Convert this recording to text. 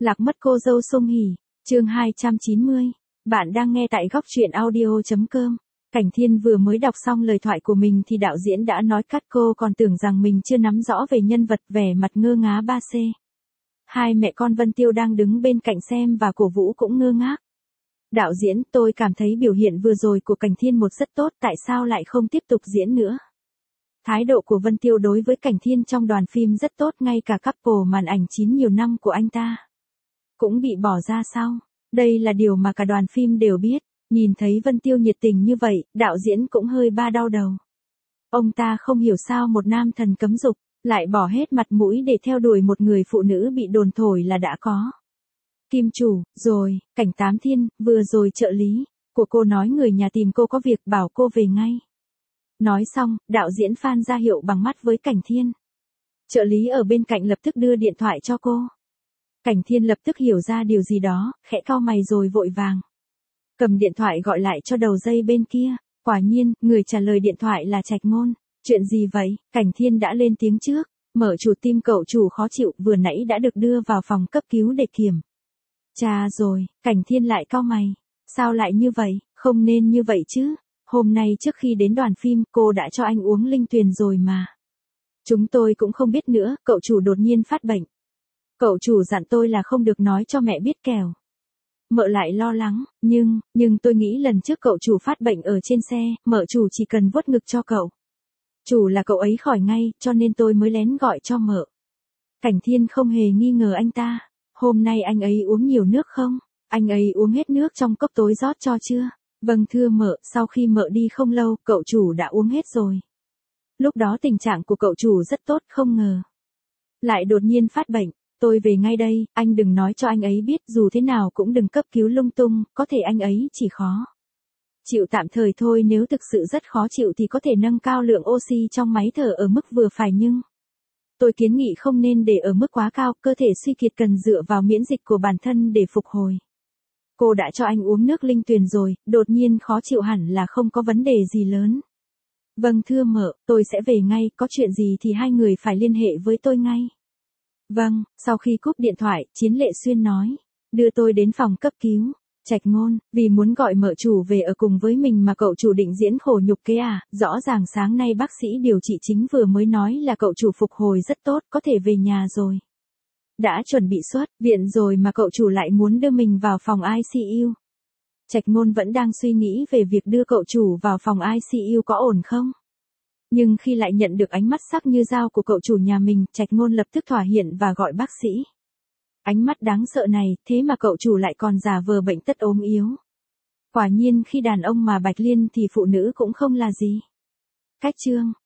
Lạc mất cô dâu Song Hỷ, chương 290. Bạn đang nghe tại góc truyện audio.com. Cảnh Thiên vừa mới đọc xong lời thoại của mình thì đạo diễn đã nói cắt, cô còn tưởng rằng mình chưa nắm rõ về nhân vật, vẻ mặt ngơ ngá 3C. Hai mẹ con Vân Tiêu đang đứng bên cạnh xem và cổ vũ cũng ngơ ngác. Đạo diễn, tôi cảm thấy biểu hiện vừa rồi của Cảnh Thiên một rất tốt, tại sao lại không tiếp tục diễn nữa? Thái độ của Vân Tiêu đối với Cảnh Thiên trong đoàn phim rất tốt, ngay cả couple màn ảnh chín nhiều năm của anh ta cũng bị bỏ ra sau. Đây là điều mà cả đoàn phim đều biết. Nhìn thấy Vân Tiêu nhiệt tình như vậy, đạo diễn cũng hơi đau đầu. Ông ta không hiểu sao một nam thần cấm dục lại bỏ hết mặt mũi để theo đuổi một người phụ nữ bị đồn thổi là đã có kim chủ rồi. Cảnh Tám Thiên, vừa rồi trợ lý của cô nói người nhà tìm cô có việc, bảo cô về ngay. Nói xong, đạo diễn Phan ra hiệu bằng mắt với Cảnh Thiên. Trợ lý ở bên cạnh lập tức đưa điện thoại cho cô. Cảnh Thiên lập tức hiểu ra điều gì đó, khẽ cau mày rồi vội vàng cầm điện thoại gọi lại cho đầu dây bên kia. Quả nhiên, người trả lời điện thoại là Trạch Ngôn. Chuyện gì vậy? Cảnh Thiên đã lên tiếng trước. Mở chủ tim cậu chủ khó chịu, vừa nãy đã được đưa vào phòng cấp cứu để kiểm tra rồi. Cảnh Thiên lại cau mày. Sao lại như vậy? Không nên như vậy chứ. Hôm nay trước khi đến đoàn phim, cô đã cho anh uống linh tuyền rồi mà. Chúng tôi cũng không biết nữa, cậu chủ đột nhiên phát bệnh. Cậu chủ dặn tôi là không được nói cho mẹ biết kẻo mợ lại lo lắng, nhưng tôi nghĩ lần trước cậu chủ phát bệnh ở trên xe, mợ chủ chỉ cần vuốt ngực cho cậu chủ là cậu ấy khỏi ngay, cho nên tôi mới lén gọi cho mợ. Cảnh Thiên không hề nghi ngờ anh ta. Hôm nay anh ấy uống nhiều nước không? Anh ấy uống hết nước trong cốc tối rót cho chưa? Vâng thưa mợ, sau khi mợ đi không lâu, cậu chủ đã uống hết rồi. Lúc đó tình trạng của cậu chủ rất tốt, không ngờ lại đột nhiên phát bệnh. Tôi về ngay đây, anh đừng nói cho anh ấy biết, dù thế nào cũng đừng cấp cứu lung tung, có thể anh ấy chỉ khó chịu tạm thời thôi, nếu thực sự rất khó chịu thì có thể nâng cao lượng oxy trong máy thở ở mức vừa phải, nhưng tôi kiến nghị không nên để ở mức quá cao, cơ thể suy kiệt cần dựa vào miễn dịch của bản thân để phục hồi. Cô đã cho anh uống nước linh tuyền rồi, đột nhiên khó chịu hẳn là không có vấn đề gì lớn. Vâng thưa mợ, tôi sẽ về ngay, có chuyện gì thì hai người phải liên hệ với tôi ngay. Vâng. Sau khi cúp điện thoại, Chiến Lệ Xuyên nói, đưa tôi đến phòng cấp cứu. Trạch Ngôn, vì muốn gọi mợ chủ về ở cùng với mình mà cậu chủ định diễn khổ nhục kế à? Rõ ràng sáng nay bác sĩ điều trị chính vừa mới nói là cậu chủ phục hồi rất tốt, có thể về nhà rồi. Đã chuẩn bị xuất viện rồi mà cậu chủ lại muốn đưa mình vào phòng ICU. Trạch Ngôn vẫn đang suy nghĩ về việc đưa cậu chủ vào phòng ICU có ổn không? Nhưng khi lại nhận được ánh mắt sắc như dao của cậu chủ nhà mình, Trạch Ngôn lập tức thỏa hiệp và gọi bác sĩ. Ánh mắt đáng sợ này, thế mà cậu chủ lại còn giả vờ bệnh tật ốm yếu. Quả nhiên khi đàn ông mà bạch liên thì phụ nữ cũng không là gì. Cách chương